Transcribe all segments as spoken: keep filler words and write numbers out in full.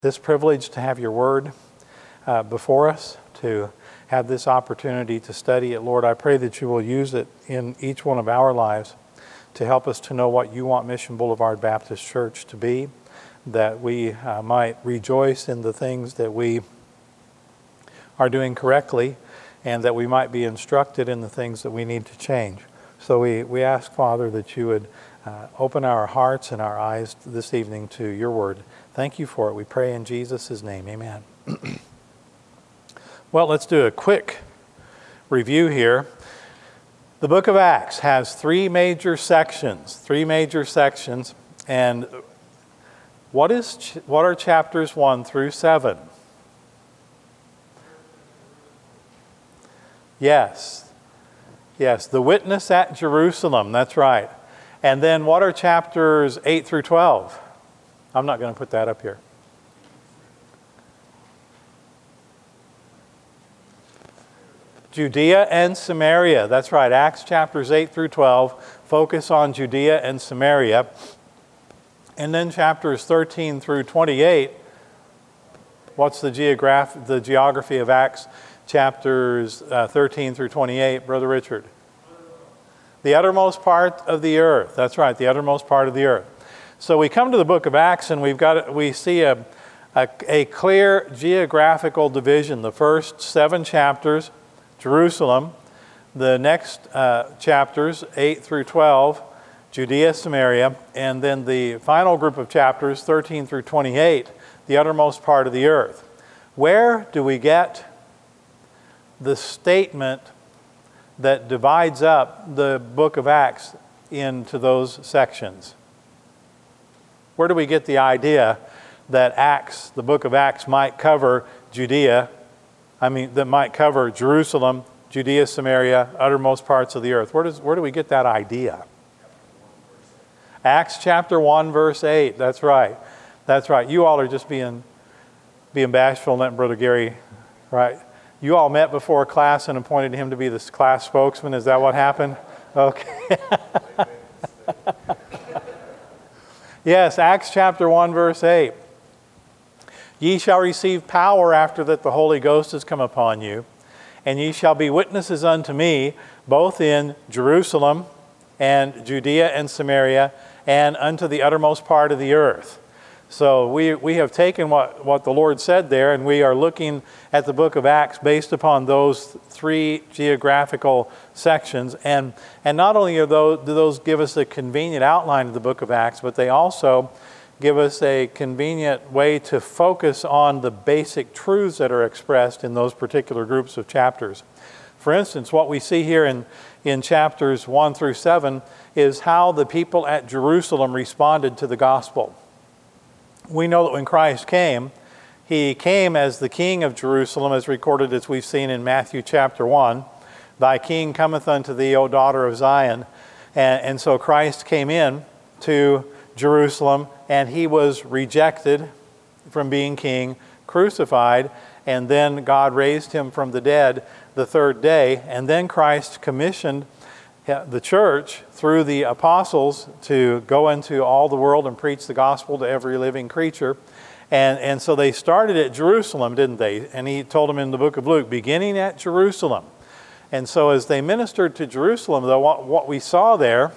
This privilege to have your word uh, before us, to have this opportunity to study it. Lord, I pray that you will use it in each one of our lives to help us to know what you want Mission Boulevard Baptist Church to be, that we uh, might rejoice in the things that we are doing correctly, and that we might be instructed in the things that we need to change. So we, we ask, Father, that you would uh, open our hearts and our eyes this evening to your word. Thank you for it. We pray in Jesus' name. Amen. Well, let's do a quick review here. The book of Acts has three major sections, three major sections. And what is what are chapters one through seven? Yes. Yes, the witness at Jerusalem. That's right. And then what are chapters eight through twelve? I'm not going to put that up here. Judea and Samaria. That's right. Acts chapters eight through twelve focus on Judea and Samaria. And then chapters thirteen through twenty-eight. What's the geograph- the geography of Acts chapters uh, thirteen through twenty-eight, Brother Richard? The uttermost part of the earth. That's right, the uttermost part of the earth. So we come to the book of Acts and we've got we see a, a, a clear geographical division. The first seven chapters, Jerusalem. The next uh, chapters, eight through twelve, Judea, Samaria. And then the final group of chapters, thirteen through twenty-eight, the uttermost part of the earth. Where do we get the statement that divides up the book of Acts into those sections? Where do we get the idea that Acts, the book of Acts, might cover Judea, I mean, that might cover Jerusalem, Judea, Samaria, uttermost parts of the earth? Where does where do we get that idea? Acts chapter one, verse eight. That's right. That's right. You all are just being being bashful and letting Brother Gary, right? You all met before class and appointed him to be the class spokesman. Is that what happened? Okay. Yes, Acts chapter one, verse eight. Ye shall receive power after that the Holy Ghost has come upon you, and ye shall be witnesses unto me, both in Jerusalem and Judea and Samaria, and unto the uttermost part of the earth. So we we have taken what, what the Lord said there, and we are looking at the book of Acts based upon those three geographical sections. And, and not only are those, do those give us a convenient outline of the book of Acts, but they also give us a convenient way to focus on the basic truths that are expressed in those particular groups of chapters. For instance, what we see here in, in chapters one through seven is how the people at Jerusalem responded to the gospel. We know that when Christ came, he came as the King of Jerusalem, as recorded as we've seen in Matthew chapter one. Thy King cometh unto thee, O daughter of Zion. And, and so Christ came in to Jerusalem, and he was rejected from being king, crucified, and then God raised him from the dead the third day. And then Christ commissioned the church through the apostles to go into all the world and preach the gospel to every living creature. And, and so they started at Jerusalem, didn't they? And he told them in the book of Luke, beginning at Jerusalem. And so as they ministered to Jerusalem, though, what, what we saw there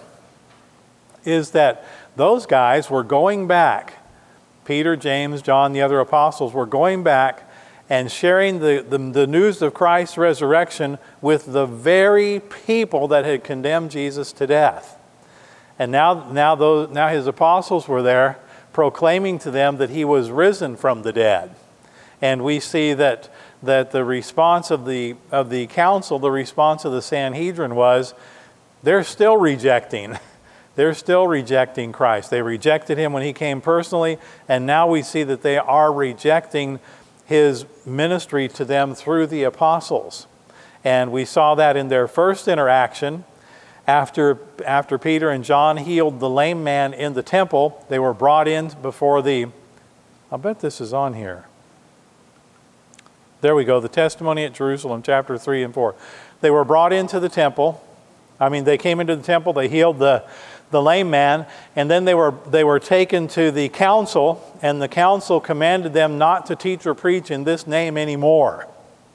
is that those guys were going back. Peter, James, John, the other apostles were going back and sharing the, the, the news of Christ's resurrection with the very people that had condemned Jesus to death. And now, now, those, now his apostles were there proclaiming to them that he was risen from the dead. And we see that, that the response of the, of the council, the response of the Sanhedrin was, they're still rejecting. They're still rejecting Christ. They rejected him when he came personally, and now we see that they are rejecting his ministry to them through the apostles. And we saw that in their first interaction. After, after Peter and John healed the lame man in the temple, they were brought in before the, I'll bet this is on here. There we go, the testimony at Jerusalem, chapter three and four. They were brought into the temple. I mean, they came into the temple, they healed the, the lame man, and then they were, they were taken to the council, and the council commanded them not to teach or preach in this name anymore.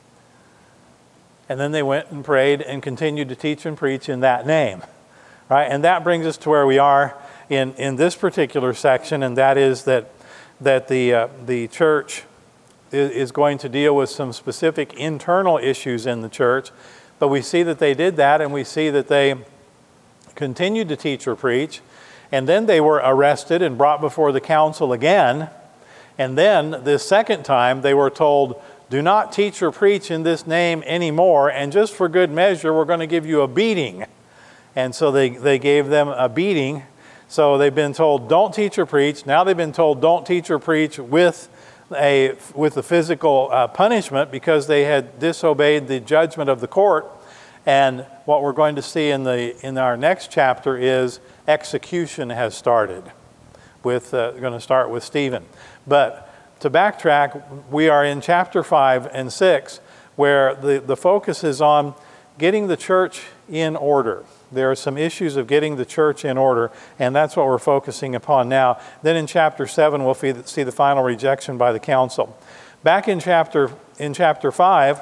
And then they went and prayed and continued to teach and preach in that name. Right? And that brings us to where we are in, in this particular section, and that is that, that the, uh, the church is, is going to deal with some specific internal issues in the church. But we see that they did that, and we see that they continued to teach or preach. And then they were arrested and brought before the council again. And then this second time they were told, do not teach or preach in this name anymore, and just for good measure, we're going to give you a beating. And so they, they gave them a beating. So they've been told, don't teach or preach. Now they've been told, don't teach or preach with a, with a physical uh, punishment because they had disobeyed the judgment of the court. And what we're going to see in, the, in our next chapter is execution has started. With, uh, going to start with Stephen. But to backtrack, we are in chapter five and six, where the, the focus is on getting the church in order. There are some issues of getting the church in order, and that's what we're focusing upon now. Then in chapter seven, we'll see the final rejection by the council. Back in chapter, in chapter five,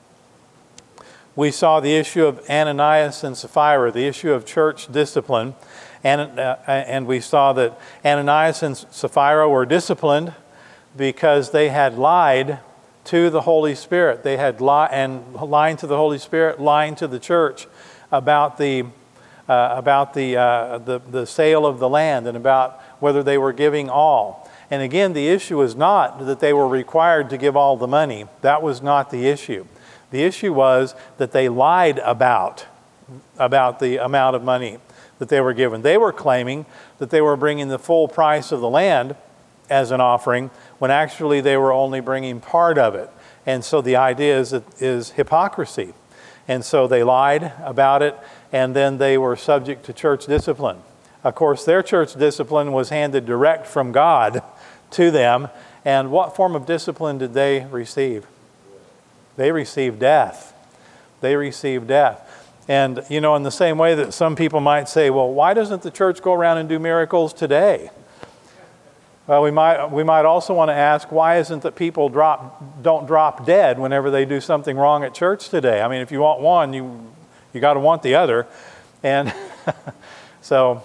we saw the issue of Ananias and Sapphira, the issue of church discipline. And, uh, and we saw that Ananias and Sapphira were disciplined because they had lied to the Holy Spirit. They had lied, and lying to the Holy Spirit, lying to the church about the uh, about the, uh, the the sale of the land and about whether they were giving all. And again, the issue is not that they were required to give all the money. That was not the issue. The issue was that they lied about about the amount of money that they were given. They were claiming that they were bringing the full price of the land as an offering, when actually they were only bringing part of it. And so the idea is, is hypocrisy. And so they lied about it, and then they were subject to church discipline. Of course, their church discipline was handed direct from God to them. And what form of discipline did they receive? They received death. They received death. And, you know, in the same way that some people might say, well, why doesn't the church go around and do miracles today? Well, we might we might also want to ask, why isn't that people drop don't drop dead whenever they do something wrong at church today? I mean, if you want one, you you got to want the other. And so,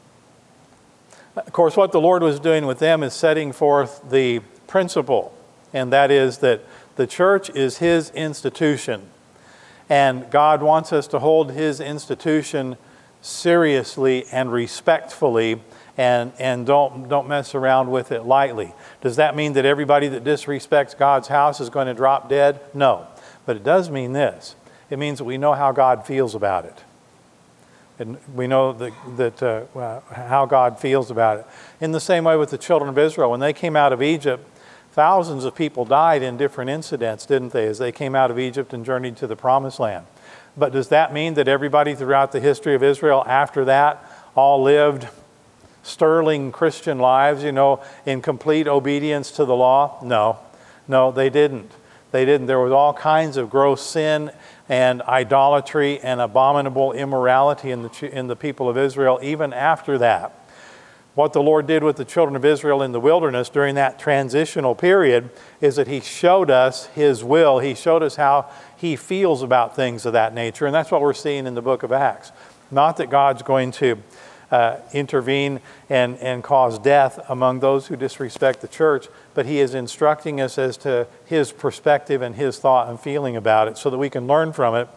of course, what the Lord was doing with them is setting forth the principle, and that is that the church is His institution. And God wants us to hold His institution seriously and respectfully, and, and don't, don't mess around with it lightly. Does that mean that everybody that disrespects God's house is going to drop dead? No. But it does mean this. It means that we know how God feels about it. And we know that, that uh, how God feels about it. In the same way with the children of Israel, when they came out of Egypt, thousands of people died in different incidents, didn't they, as they came out of Egypt and journeyed to the Promised Land. But does that mean that everybody throughout the history of Israel after that all lived sterling Christian lives, you know, in complete obedience to the law? No. No, they didn't. They didn't. There was all kinds of gross sin and idolatry and abominable immorality in the, in the people of Israel even after that. What the Lord did with the children of Israel in the wilderness during that transitional period is that He showed us His will. He showed us how He feels about things of that nature. And that's what we're seeing in the book of Acts. Not that God's going to uh, intervene and, and cause death among those who disrespect the church, but He is instructing us as to His perspective and His thought and feeling about it so that we can learn from it.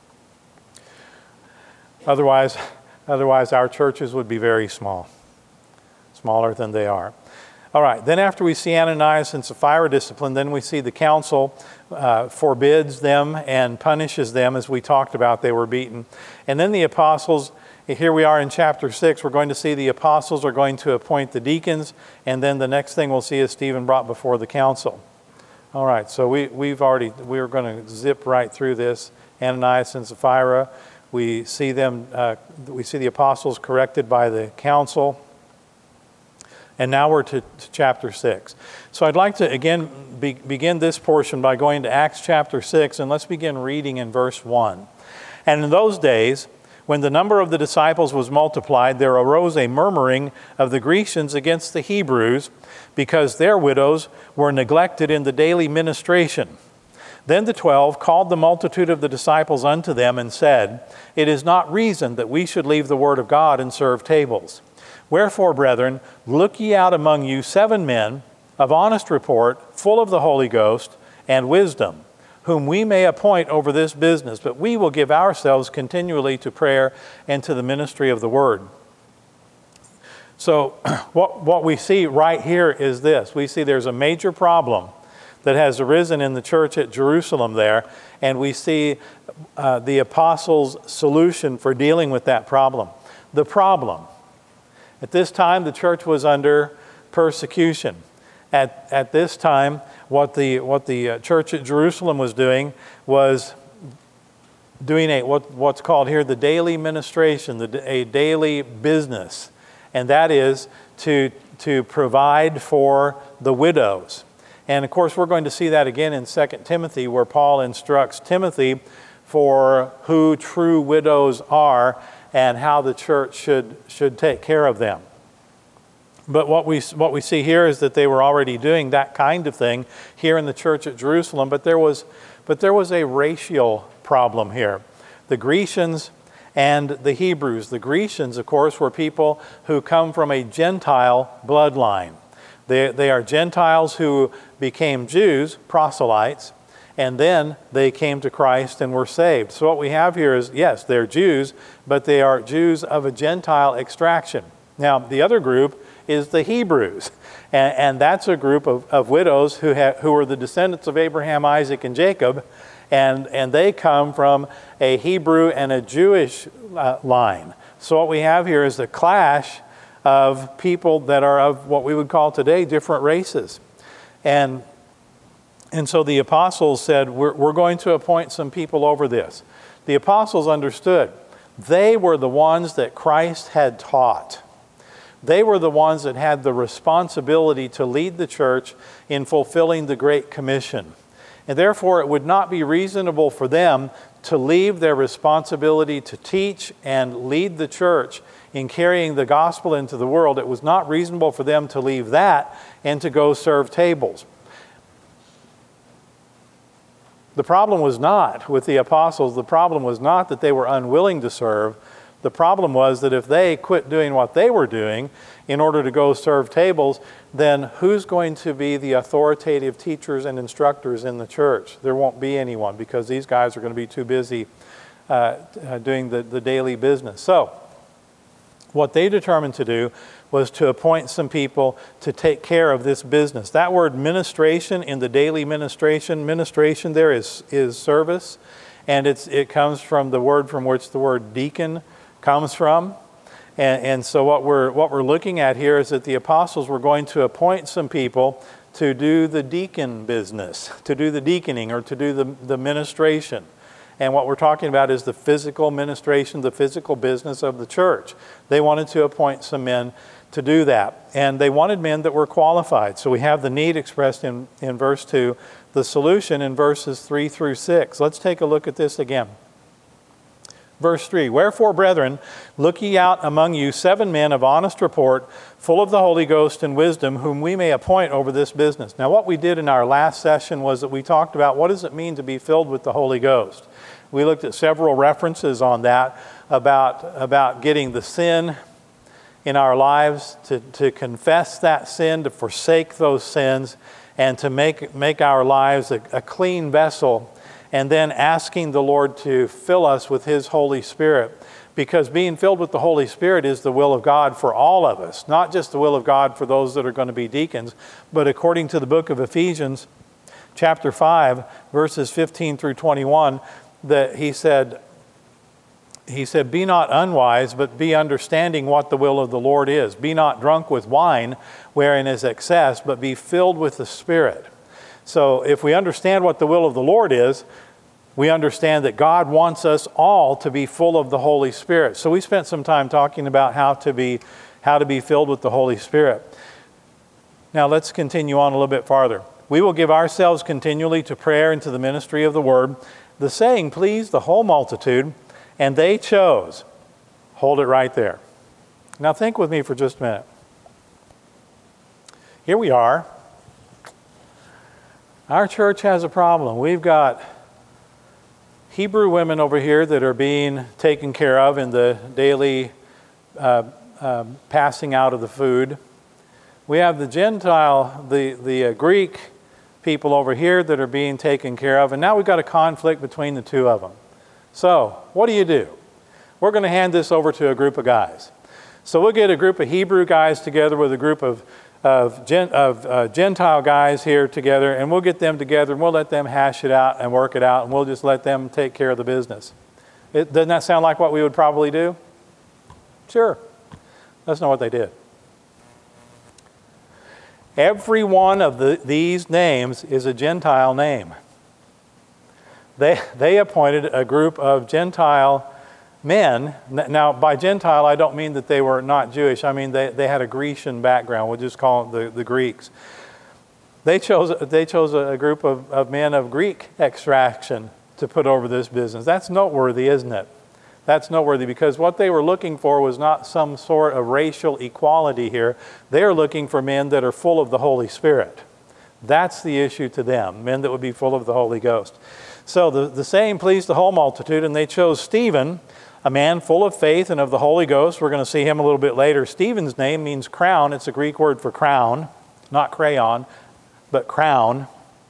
Otherwise, otherwise our churches would be very small. Smaller than they are. All right, then after we see Ananias and Sapphira discipline, then we see the council uh, forbids them and punishes them, as we talked about. They were beaten. And then the apostles, here we are in chapter six, we're going to see the apostles are going to appoint the deacons, and then the next thing we'll see is Stephen brought before the council. All right, so we, we've already, we're going to zip right through this. Ananias and Sapphira, we see them, uh, we see the apostles corrected by the council. And now we're to, to chapter six. So I'd like to again be, begin this portion by going to Acts chapter six, and let's begin reading in verse one. And in those days, When the number of the disciples was multiplied, there arose a murmuring of the Grecians against the Hebrews, because their widows were neglected in the daily ministration. Then the twelve called the multitude of the disciples unto them and said, It is not reason that we should leave the word of God and serve tables. Wherefore, brethren, look ye out among you seven men of honest report, full of the Holy Ghost and wisdom, whom we may appoint over this business, but we will give ourselves continually to prayer and to the ministry of the word. So what, what we see right here is this. We see there's a major problem that has arisen in the church at Jerusalem there, and we see uh, the apostles' solution for dealing with that problem. The problem. At this time, the church was under persecution. At, at this time, what the, what the church at Jerusalem was doing was doing a, what, what's called here the daily ministration, the, a daily business. And that is to, to provide for the widows. And of course, we're going to see that again in Second Timothy, where Paul instructs Timothy for who true widows are and how the church should, should take care of them. But what we, what we see here is that they were already doing that kind of thing here in the church at Jerusalem, but there was, but there was a racial problem here. The Grecians and the Hebrews. The Grecians, of course, were people who come from a Gentile bloodline. They, they are Gentiles who became Jews, proselytes, and then they came to Christ and were saved. So what we have here is, yes, they're Jews, but they are Jews of a Gentile extraction. Now, the other group is the Hebrews, and, and that's a group of, of widows who, ha, who are the descendants of Abraham, Isaac, and Jacob, and, and they come from a Hebrew and a Jewish uh, line. So what we have here is a clash of people that are of what we would call today different races. And, and so the apostles said, we're, we're going to appoint some people over this. The apostles understood. They were the ones that Christ had taught. They were the ones that had the responsibility to lead the church in fulfilling the Great Commission. And therefore, it would not be reasonable for them to leave their responsibility to teach and lead the church in carrying the gospel into the world. It was not reasonable for them to leave that and to go serve tables. The problem was not with the apostles, the problem was not that they were unwilling to serve. The problem was that if they quit doing what they were doing in order to go serve tables, then who's going to be the authoritative teachers and instructors in the church? There won't be anyone, because these guys are going to be too busy uh, uh, doing the, the daily business. So what they determined to do was to appoint some people to take care of this business. That word ministration in the daily ministration, ministration there is, is service, and it's, it comes from the word from which the word deacon comes from. And, and so what we're, what we're looking at here is that the apostles were going to appoint some people to do the deacon business, to do the deaconing, or to do the, the ministration. And what we're talking about is the physical ministration, the physical business of the church. They wanted to appoint some men to do that. And they wanted men that were qualified. So we have the need expressed in, in verse two, the solution in verses three through six. Let's take a look at this again. Verse three, Wherefore, brethren, look ye out among you seven men of honest report, full of the Holy Ghost and wisdom, whom we may appoint over this business. Now, what we did in our last session was that we talked about what does it mean to be filled with the Holy Ghost. We looked at several references on that about, about getting the sin in our lives, to, to confess that sin, to forsake those sins, and to make, make our lives a, a clean vessel, and then asking the Lord to fill us with His Holy Spirit. Because being filled with the Holy Spirit is the will of God for all of us, not just the will of God for those that are going to be deacons, but according to the book of Ephesians, chapter five, verses fifteen through twenty-one, that he said, he said, Be not unwise, but be understanding what the will of the Lord is. Be not drunk with wine, wherein is excess, but be filled with the Spirit. So if we understand what the will of the Lord is, we understand that God wants us all to be full of the Holy Spirit. So we spent some time talking about how to be, how to be filled with the Holy Spirit. Now let's continue on a little bit farther. We will give ourselves continually to prayer and to the ministry of the word. The saying pleased the whole multitude, and they chose Hold it right there. Now think with me for just a minute. Here we are. Our church has a problem. We've got Hebrew women over here that are being taken care of in the daily uh, uh, passing out of the food. We have the Gentile, the, the uh, Greek people over here that are being taken care of, and now we've got a conflict between the two of them. So, what do you do? We're going to hand this over to a group of guys. So we'll get a group of Hebrew guys together with a group of, of, gen, of uh, Gentile guys here together, and we'll get them together, and we'll let them hash it out and work it out, and we'll just let them take care of the business. It, doesn't that sound like what we would probably do? Sure. That's not what they did. Every one of the, these names is a Gentile name. They, they appointed a group of Gentile men. Now, by Gentile, I don't mean that they were not Jewish. I mean they, they had a Grecian background. We'll just call them the, the Greeks. They chose, they chose a group of, of men of Greek extraction to put over this business. That's noteworthy, isn't it? That's noteworthy because what they were looking for was not some sort of racial equality here. They are looking for men that are full of the Holy Spirit. That's the issue to them, men that would be full of the Holy Ghost. So the, the saying pleased the whole multitude, and they chose Stephen, a man full of faith and of the Holy Ghost. We're going to see him a little bit later. Stephen's name means crown. It's a Greek word for crown, not crayon, but crown.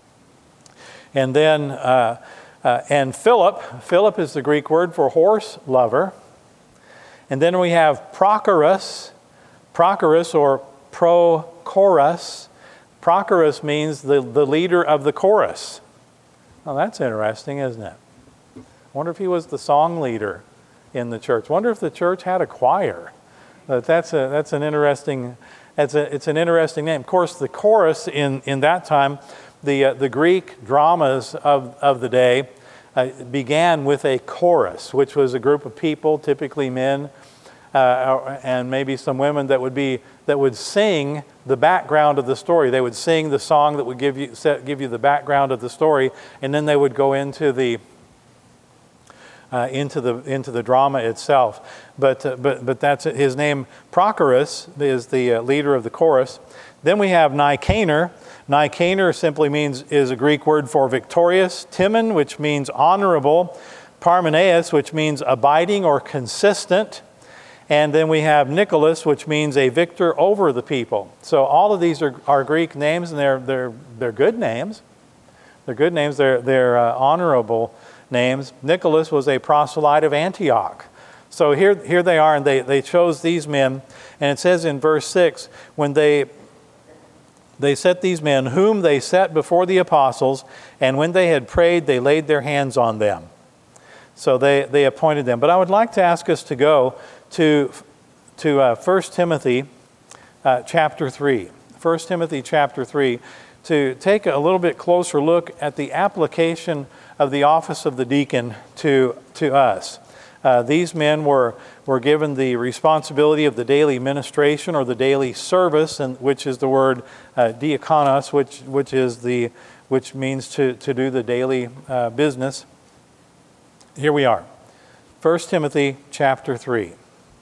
And then, uh, uh, and Philip. Philip is the Greek word for horse lover. And then we have Prochorus, Prochorus or Prochorus. Prochorus means the, the leader of the chorus. Well, that's interesting, isn't it? I wonder if he was the song leader in the church. Wonder if the church had a choir. But that's a that's an interesting that's a it's an interesting name. Of course, the chorus in, in that time, the uh, the Greek dramas of of the day uh, began with a chorus, which was a group of people, typically men, uh, and maybe some women that would be that would sing the background of the story. They would sing the song that would give you set, give you the background of the story, and then they would go into the Uh, into the into the drama itself, but uh, but but that's it. His name. Prochorus is the uh, leader of the chorus. Then we have Nicanor. Nicanor simply means is a Greek word for victorious. Timon, which means honorable. Parmenas, which means abiding or consistent. And then we have Nicholas, which means a victor over the people. So all of these are, are Greek names, and they're they're they're good names. They're good names. They're they're uh, honorable names. Nicholas was a proselyte of Antioch. So here, here they are, and they, they chose these men. And it says in verse six, when they they set these men, whom they set before the apostles, and when they had prayed, they laid their hands on them. So they, they appointed them. But I would like to ask us to go to, to uh, First Timothy uh, chapter three. First Timothy chapter three, to take a little bit closer look at the application of the office of the deacon to, to us. Uh, these men were, were given the responsibility of the daily ministration or the daily service, and which is the word uh, diakonos, which which is the which means to, to do the daily uh, business. Here we are. First Timothy chapter three.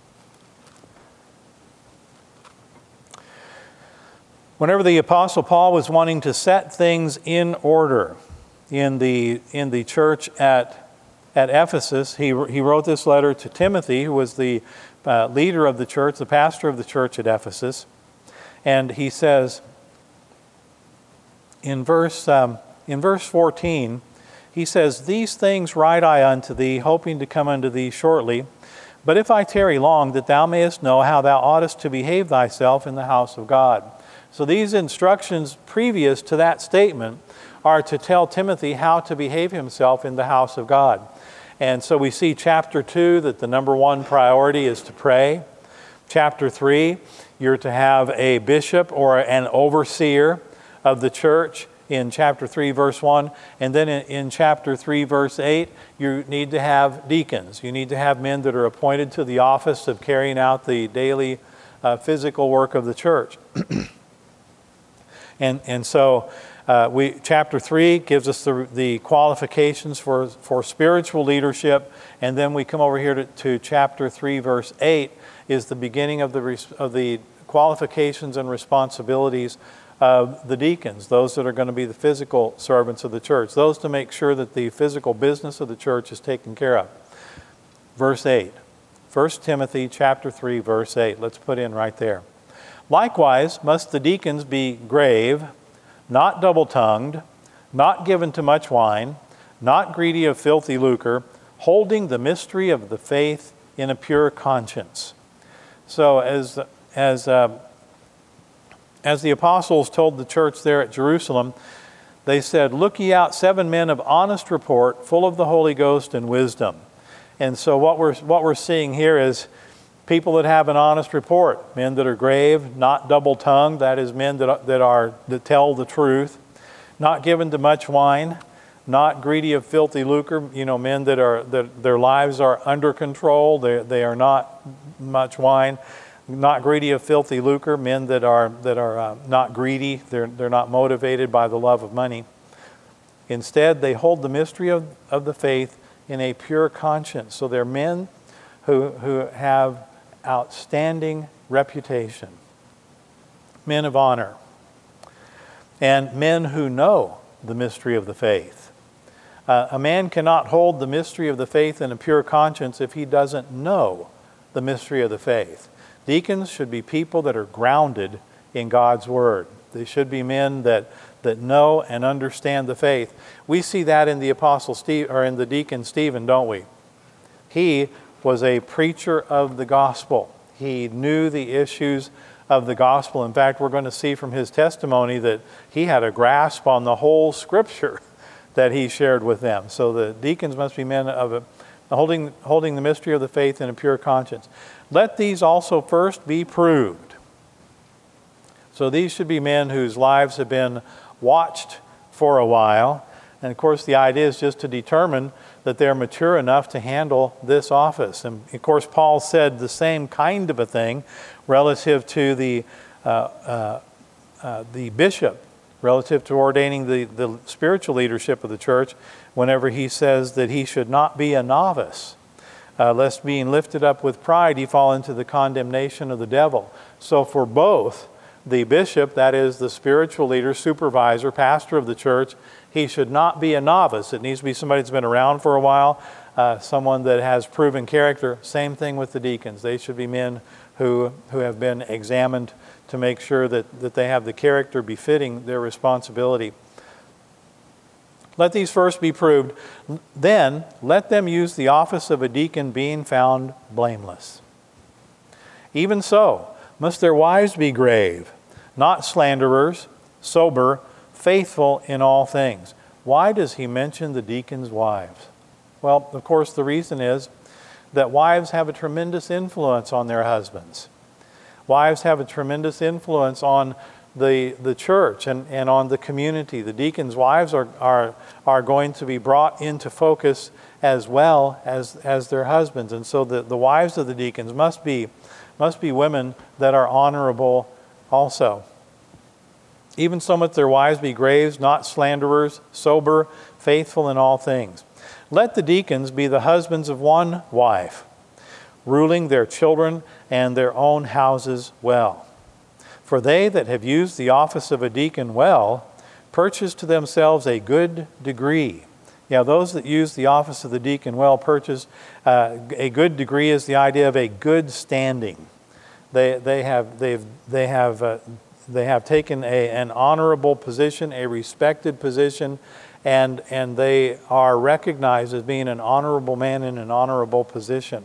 Whenever the Apostle Paul was wanting to set things in order in the in the church at at Ephesus, he he wrote this letter to Timothy, who was the uh, leader of the church, the pastor of the church at Ephesus, and he says in verse um, in verse fourteen, he says, "These things write I unto thee, hoping to come unto thee shortly. But if I tarry long, that thou mayest know how thou oughtest to behave thyself in the house of God." So these instructions previous to that statement are to tell Timothy how to behave himself in the house of God. And so we see chapter two that the number one priority is to pray. Chapter three, you're to have a bishop or an overseer of the church in chapter three, verse one. And then in, in chapter three, verse eight, you need to have deacons. You need to have men that are appointed to the office of carrying out the daily uh, physical work of the church. And and so Uh, we, chapter three gives us the, the qualifications for, for spiritual leadership, and then we come over here to, to chapter three, verse eight, is the beginning of the, of the qualifications and responsibilities of the deacons, those that are going to be the physical servants of the church, those to make sure that the physical business of the church is taken care of. Verse eight, First Timothy chapter three, verse eight. Let's put in right there. Likewise must the deacons be grave, not double-tongued, not given to much wine, not greedy of filthy lucre, holding the mystery of the faith in a pure conscience. So as, as, uh, as the apostles told the church there at Jerusalem, they said, "Look ye out seven men of honest report, full of the Holy Ghost and wisdom." And so what we're, what we're seeing here is people that have an honest report, men that are grave, not double-tongued, that is, men that, that, are, that tell the truth, not given to much wine, not greedy of filthy lucre, you know, men that are that their lives are under control, they, they are not much wine, not greedy of filthy lucre, men that are, that are uh, not greedy, they're, they're not motivated by the love of money. Instead, they hold the mystery of, of the faith in a pure conscience. So they're men who, who have outstanding reputation, men of honor, and men who know the mystery of the faith. Uh, a man cannot hold the mystery of the faith in a pure conscience if he doesn't know the mystery of the faith. Deacons should be people that are grounded in God's Word. They should be men that, that know and understand the faith. We see that in the apostle Steve, or in the deacon Stephen, don't we? He was a preacher of the gospel. He knew the issues of the gospel. In fact, we're going to see from his testimony that he had a grasp on the whole scripture that he shared with them. So the deacons must be men of a, holding, holding the mystery of the faith in a pure conscience. Let these also first be proved. So these should be men whose lives have been watched for a while. And of course, the idea is just to determine that they're mature enough to handle this office. And of course, Paul said the same kind of a thing relative to the, uh, uh, uh, the bishop, relative to ordaining the, the spiritual leadership of the church, whenever he says that he should not be a novice, uh, lest being lifted up with pride he fall into the condemnation of the devil. So for both, the bishop, that is the spiritual leader, supervisor, pastor of the church, he should not be a novice. It needs to be somebody that's been around for a while, uh, someone that has proven character. Same thing with the deacons. They should be men who, who have been examined to make sure that, that they have the character befitting their responsibility. Let these first be proved. Then let them use the office of a deacon, being found blameless. Even so, must their wives be grave, not slanderers, sober, faithful in all things. Why does he mention the deacons' wives? Well, of course, the reason is that wives have a tremendous influence on their husbands. Wives have a tremendous influence on the, the church and, and on the community. The deacons' wives are, are, are going to be brought into focus as well as, as their husbands. And so the, the wives of the deacons must be, must be women that are honorable also. Even so must their wives be graves, not slanderers, sober, faithful in all things. Let the deacons be the husbands of one wife, ruling their children and their own houses well. For they that have used the office of a deacon well purchase to themselves a good degree. Yeah, those that use the office of the deacon well purchase uh, a good degree is the idea of a good standing. They they have they've they have uh, they have taken a an honorable position, a respected position, and and they are recognized as being an honorable man in an honorable position.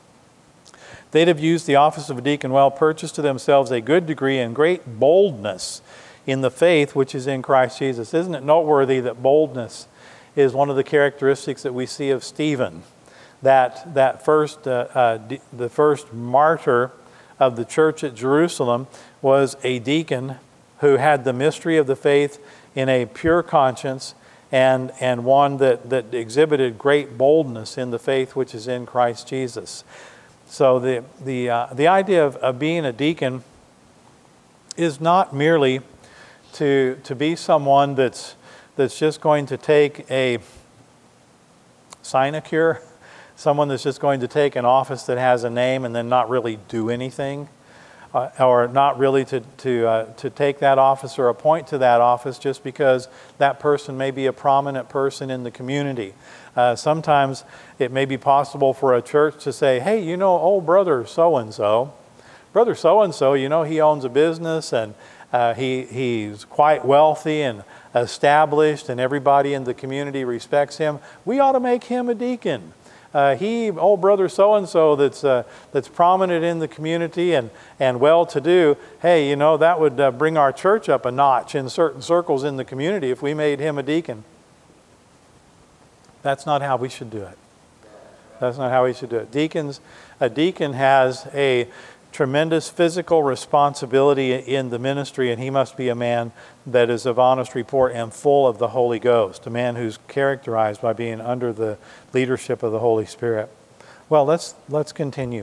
They'd have used the office of a deacon well, purchased to themselves a good degree and great boldness in the faith which is in Christ Jesus. Isn't it noteworthy that boldness is one of the characteristics that we see of Stephen, that that first uh, uh, d- the first martyr of the church at Jerusalem was a deacon who had the mystery of the faith in a pure conscience, and and one that that exhibited great boldness in the faith which is in Christ Jesus. So the the uh, the idea of, of being a deacon is not merely to, to be someone that's, that's just going to take a sinecure, someone that's just going to take an office that has a name and then not really do anything, uh, or not really to, to, uh, to take that office or appoint to that office just because that person may be a prominent person in the community. Uh, sometimes it may be possible for a church to say, hey, you know, old brother so-and-so, brother so-and-so, you know, he owns a business and uh, he, he's quite wealthy and established and everybody in the community respects him. We ought to make him a deacon. Uh, he, old brother so-and-so that's, uh, that's prominent in the community and, and well-to-do, hey, you know, that would uh, bring our church up a notch in certain circles in the community if we made him a deacon. That's not how we should do it. That's not how we should do it. Deacons, a deacon has a tremendous physical responsibility in the ministry, and he must be a man that is of honest report and full of the Holy Ghost, a man who's characterized by being under the leadership of the Holy Spirit. Well, let's let's continue.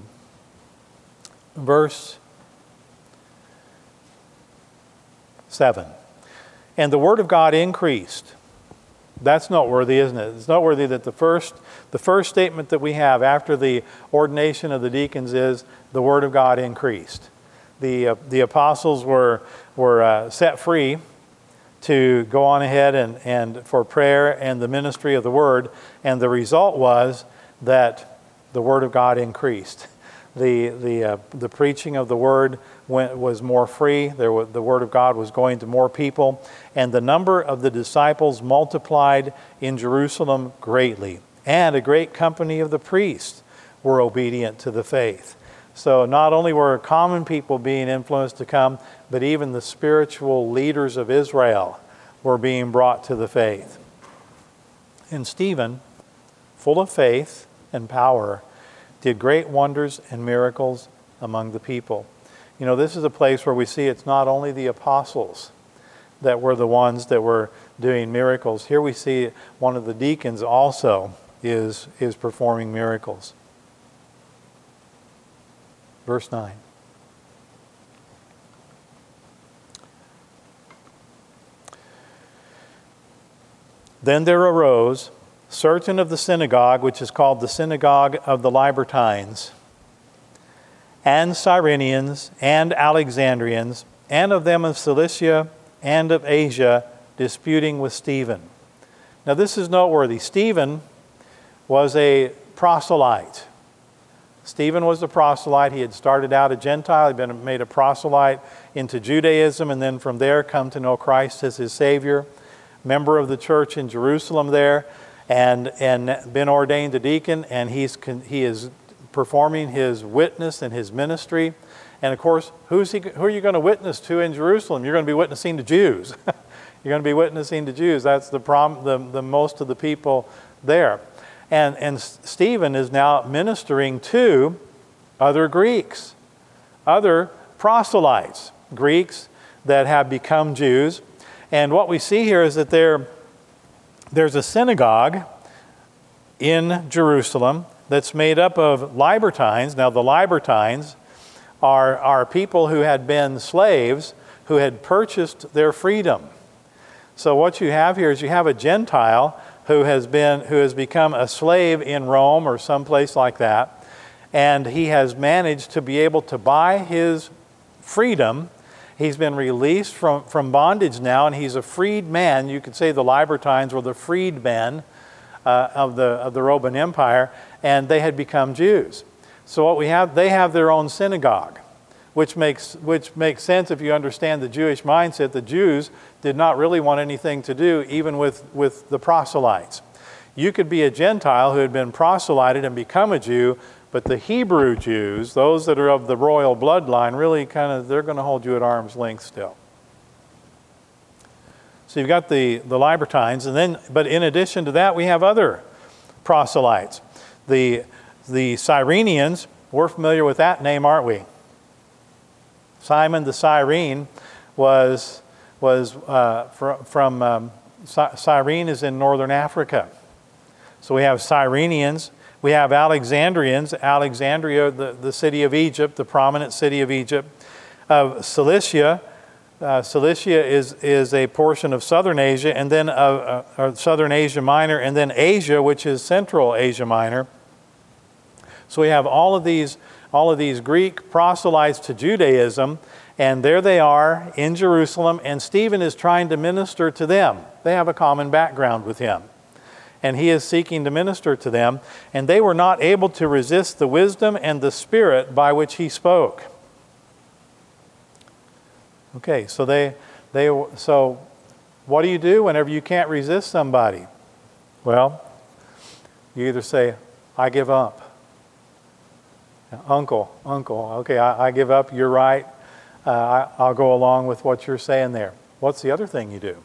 Verse seven. And the word of God increased. That's noteworthy, isn't it? It's noteworthy that the first, the first statement that we have after the ordination of the deacons is the word of God increased. The, uh, the apostles were, were uh, set free to go on ahead and, and for prayer and the ministry of the word, and the result was that the word of God increased. The, the, uh, the preaching of the word went, was more free. There was, the word of God was going to more people. And the number of the disciples multiplied in Jerusalem greatly. And a great company of the priests were obedient to the faith. So not only were common people being influenced to come, but even the spiritual leaders of Israel were being brought to the faith. And Stephen, full of faith and power, did great wonders and miracles among the people. You know, this is a place where we see it's not only the apostles that were the ones that were doing miracles. Here we see one of the deacons also is, is performing miracles. Verse nine. Then there arose certain of the synagogue, which is called the synagogue of the Libertines, and Cyrenians, and Alexandrians, and of them of Cilicia and of Asia, disputing with Stephen. Now this is noteworthy. Stephen was a proselyte. Stephen was a proselyte. He had started out a Gentile. He'd been made a proselyte into Judaism, and then from there come to know Christ as his Savior. Member of the church in Jerusalem there, and and been ordained a deacon, and he's he is performing his witness and his ministry. And of course, who's he, who are you going to witness to in Jerusalem? You're going to be witnessing to Jews. You're going to be witnessing to Jews. That's the prom, the, the most of the people there. And and Stephen is now ministering to other Greeks, other proselytes, Greeks that have become Jews. And what we see here is that there, there's a synagogue in Jerusalem that's made up of Libertines. Now the Libertines are, are people who had been slaves who had purchased their freedom. So what you have here is you have a Gentile who has been who has become a slave in Rome or someplace like that, and he has managed to be able to buy his freedom. He's been released from, from bondage now, and he's a freed man. You could say the Libertines were the freedmen uh, of the of the Roman Empire, and they had become Jews. So what we have, they have their own synagogue, which makes which makes sense if you understand the Jewish mindset. The Jews did not really want anything to do even with, with the proselytes. You could be a Gentile who had been proselyted and become a Jew, but the Hebrew Jews, those that are of the royal bloodline, really kind of, they're going to hold you at arm's length still. So you've got the, the Libertines, and then, but in addition to that, we have other proselytes. The, the Cyrenians, we're familiar with that name, aren't we? Simon the Cyrene was, was uh, fr from, um, Cyrene is in northern Africa. So we have Cyrenians. We have Alexandrians, Alexandria, the, the city of Egypt, the prominent city of Egypt. Of Cilicia, uh, Cilicia is, is a portion of southern Asia, and then uh, uh, southern Asia Minor, and then Asia, which is central Asia Minor. So we have all of these, all of these Greek proselytes to Judaism, and there they are in Jerusalem, and Stephen is trying to minister to them. They have a common background with him, and he is seeking to minister to them, and they were not able to resist the wisdom and the spirit by which he spoke. Okay, so they, they, so what do you do whenever you can't resist somebody? Well, you either say, I give up. Uncle, uncle, okay, I, I give up, you're right. Uh, I, I'll go along with what you're saying there. What's the other thing you do?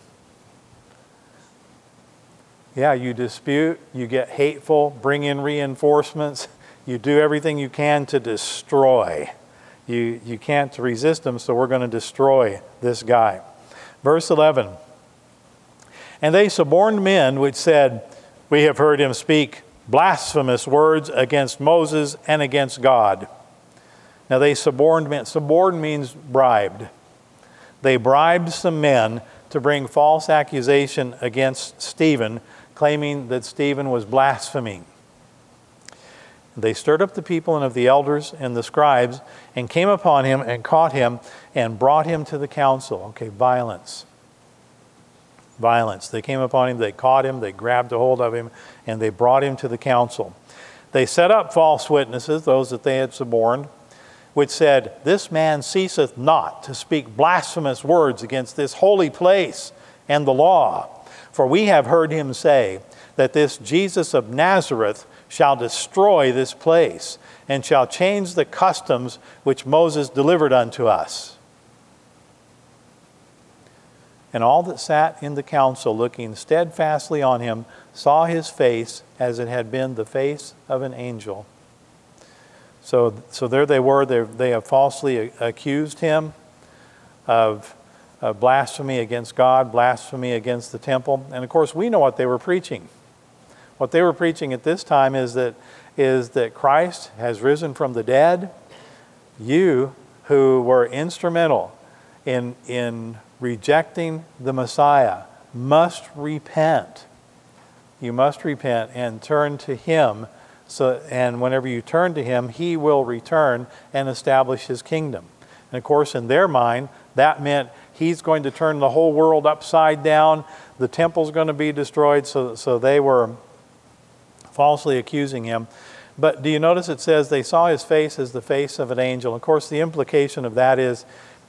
Yeah, you dispute, you get hateful, bring in reinforcements, you do everything you can to destroy. You, you can't resist them, so we're going to destroy this guy. Verse eleven, and they suborned men which said, we have heard him speak blasphemous words against Moses and against God. Now they suborned men. Suborned means bribed. They bribed some men to bring false accusation against Stephen, claiming that Stephen was blaspheming. They stirred up the people and of the elders and the scribes and came upon him and caught him and brought him to the council. Okay, violence. Violence. They came upon him, they caught him, they grabbed a hold of him, and they brought him to the council. They set up false witnesses, those that they had suborned, which said, this man ceaseth not to speak blasphemous words against this holy place and the law. For we have heard him say that this Jesus of Nazareth shall destroy this place and shall change the customs which Moses delivered unto us. And all that sat in the council, looking steadfastly on him, saw his face as it had been the face of an angel. So, so there they were. They, they have falsely accused him of, of blasphemy against God, blasphemy against the temple. And of course, we know what they were preaching. What they were preaching at this time is that, is that Christ has risen from the dead. You who were instrumental in, in rejecting the Messiah must repent. You must repent and turn to him. So, and whenever you turn to him, he will return and establish his kingdom. And of course, in their mind, that meant he's going to turn the whole world upside down. The temple's going to be destroyed. So, so they were falsely accusing him. But do you notice it says they saw his face as the face of an angel? Of course, the implication of that is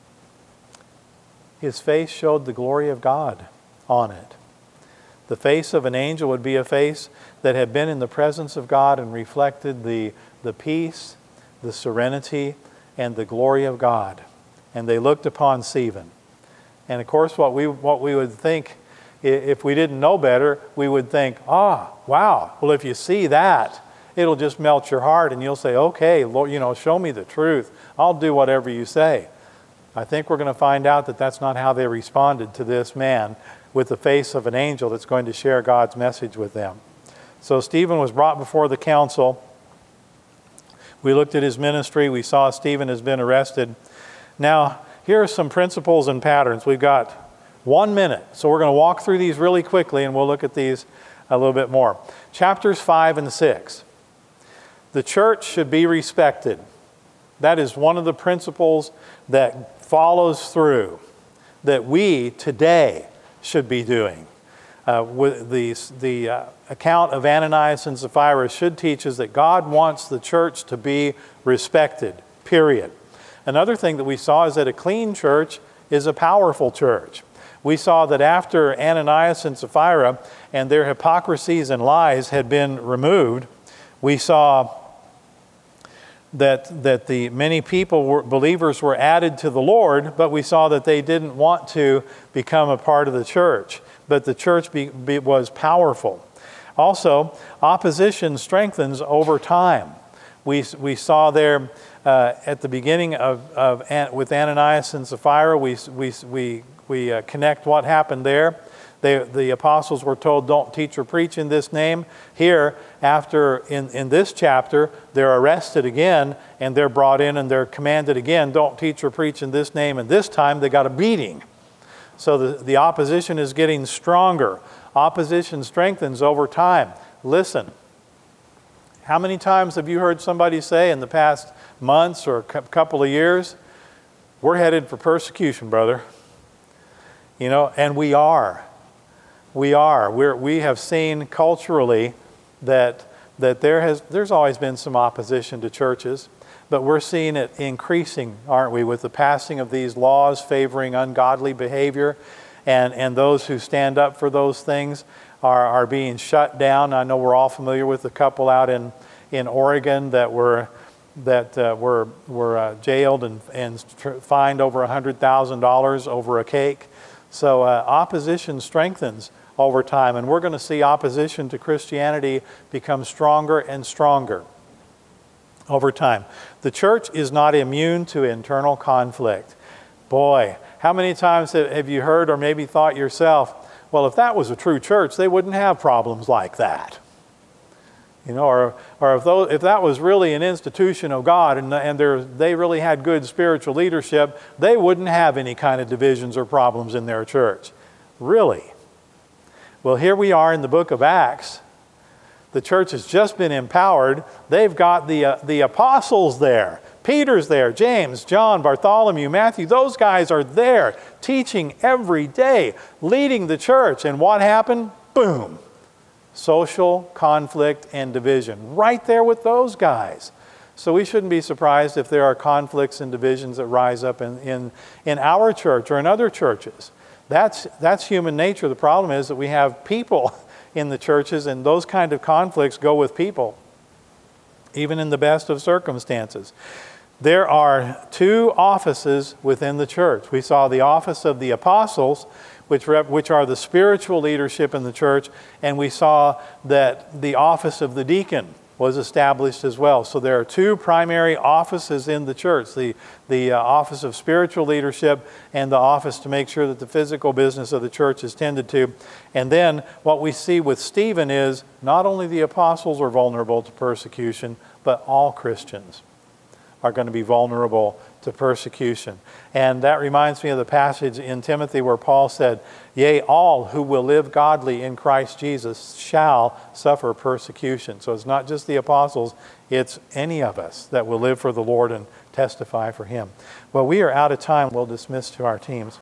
his face showed the glory of God on it. The face of an angel would be a face that had been in the presence of God and reflected the, the peace, the serenity, and the glory of God. And they looked upon Stephen. And of course, what we, what we would think, if we didn't know better, we would think, ah, wow, well, if you see that, it'll just melt your heart and you'll say, okay, Lord, you know, show me the truth. I'll do whatever you say. I think we're going to find out that that's not how they responded to this man with the face of an angel that's going to share God's message with them. So Stephen was brought before the council. We looked at his ministry. We saw Stephen has been arrested. Now, here are some principles and patterns. We've got one minute, so we're going to walk through these really quickly, and we'll look at these a little bit more. Chapters five and six. The church should be respected. That is one of the principles that follows through, that we today should be doing. Uh, with the the uh, account of Ananias and Sapphira should teach us that God wants the church to be respected, period. Another thing that we saw is that a clean church is a powerful church. We saw that after Ananias and Sapphira and their hypocrisies and lies had been removed, we saw that, that the many people, were, believers were added to the Lord, but we saw that they didn't want to become a part of the church. But the church be, be, was powerful. Also, opposition strengthens over time. We, we saw there uh, at the beginning of, of with Ananias and Sapphira, we, we, we, we uh, connect what happened there. They, the apostles were told, don't teach or preach in this name. Here, after in, in this chapter, they're arrested again, and they're brought in, and they're commanded again, don't teach or preach in this name. And this time, they got a beating. So the, the opposition is getting stronger. Opposition strengthens over time. Listen, how many times have you heard somebody say in the past months or a couple of years, we're headed for persecution, brother? You know, and we are. We are. We're, we have seen culturally that, that there has, there's always been some opposition to churches, but we're seeing it increasing, aren't we, with the passing of these laws favoring ungodly behavior, and, and those who stand up for those things are, are being shut down. I know we're all familiar with the couple out in, in Oregon that were that uh, were, were uh, jailed and, and fined over one hundred thousand dollars over a cake. So uh, opposition strengthens over time, and we're going to see opposition to Christianity become stronger and stronger over time. The church is not immune to internal conflict. Boy, how many times have you heard or maybe thought yourself, well, if that was a true church, they wouldn't have problems like that. You know, or, or if, those, if that was really an institution of God and, and they really had good spiritual leadership, they wouldn't have any kind of divisions or problems in their church. Really? Well, here we are in the book of Acts. The church has just been empowered. They've got the, uh, the apostles there. Peter's there, James, John, Bartholomew, Matthew. Those guys are there teaching every day, leading the church. And what happened? Boom. Social conflict and division. Right there with those guys. So we shouldn't be surprised if there are conflicts and divisions that rise up in, in, in our church or in other churches. That's, that's human nature. The problem is that we have people in the churches, and those kind of conflicts go with people, even in the best of circumstances. There are two offices within the church. We saw the office of the apostles, which, rep, which are the spiritual leadership in the church, and we saw that the office of the deacon was established as well. So there are two primary offices in the church, the, the uh, office of spiritual leadership and the office to make sure that the physical business of the church is tended to. And then what we see with Stephen is not only the apostles are vulnerable to persecution, but all Christians are going to be vulnerable to persecution. And that reminds me of the passage in Timothy where Paul said, yea, all who will live godly in Christ Jesus shall suffer persecution. So it's not just the apostles, it's any of us that will live for the Lord and testify for Him. Well, we are out of time. We'll dismiss to our teams.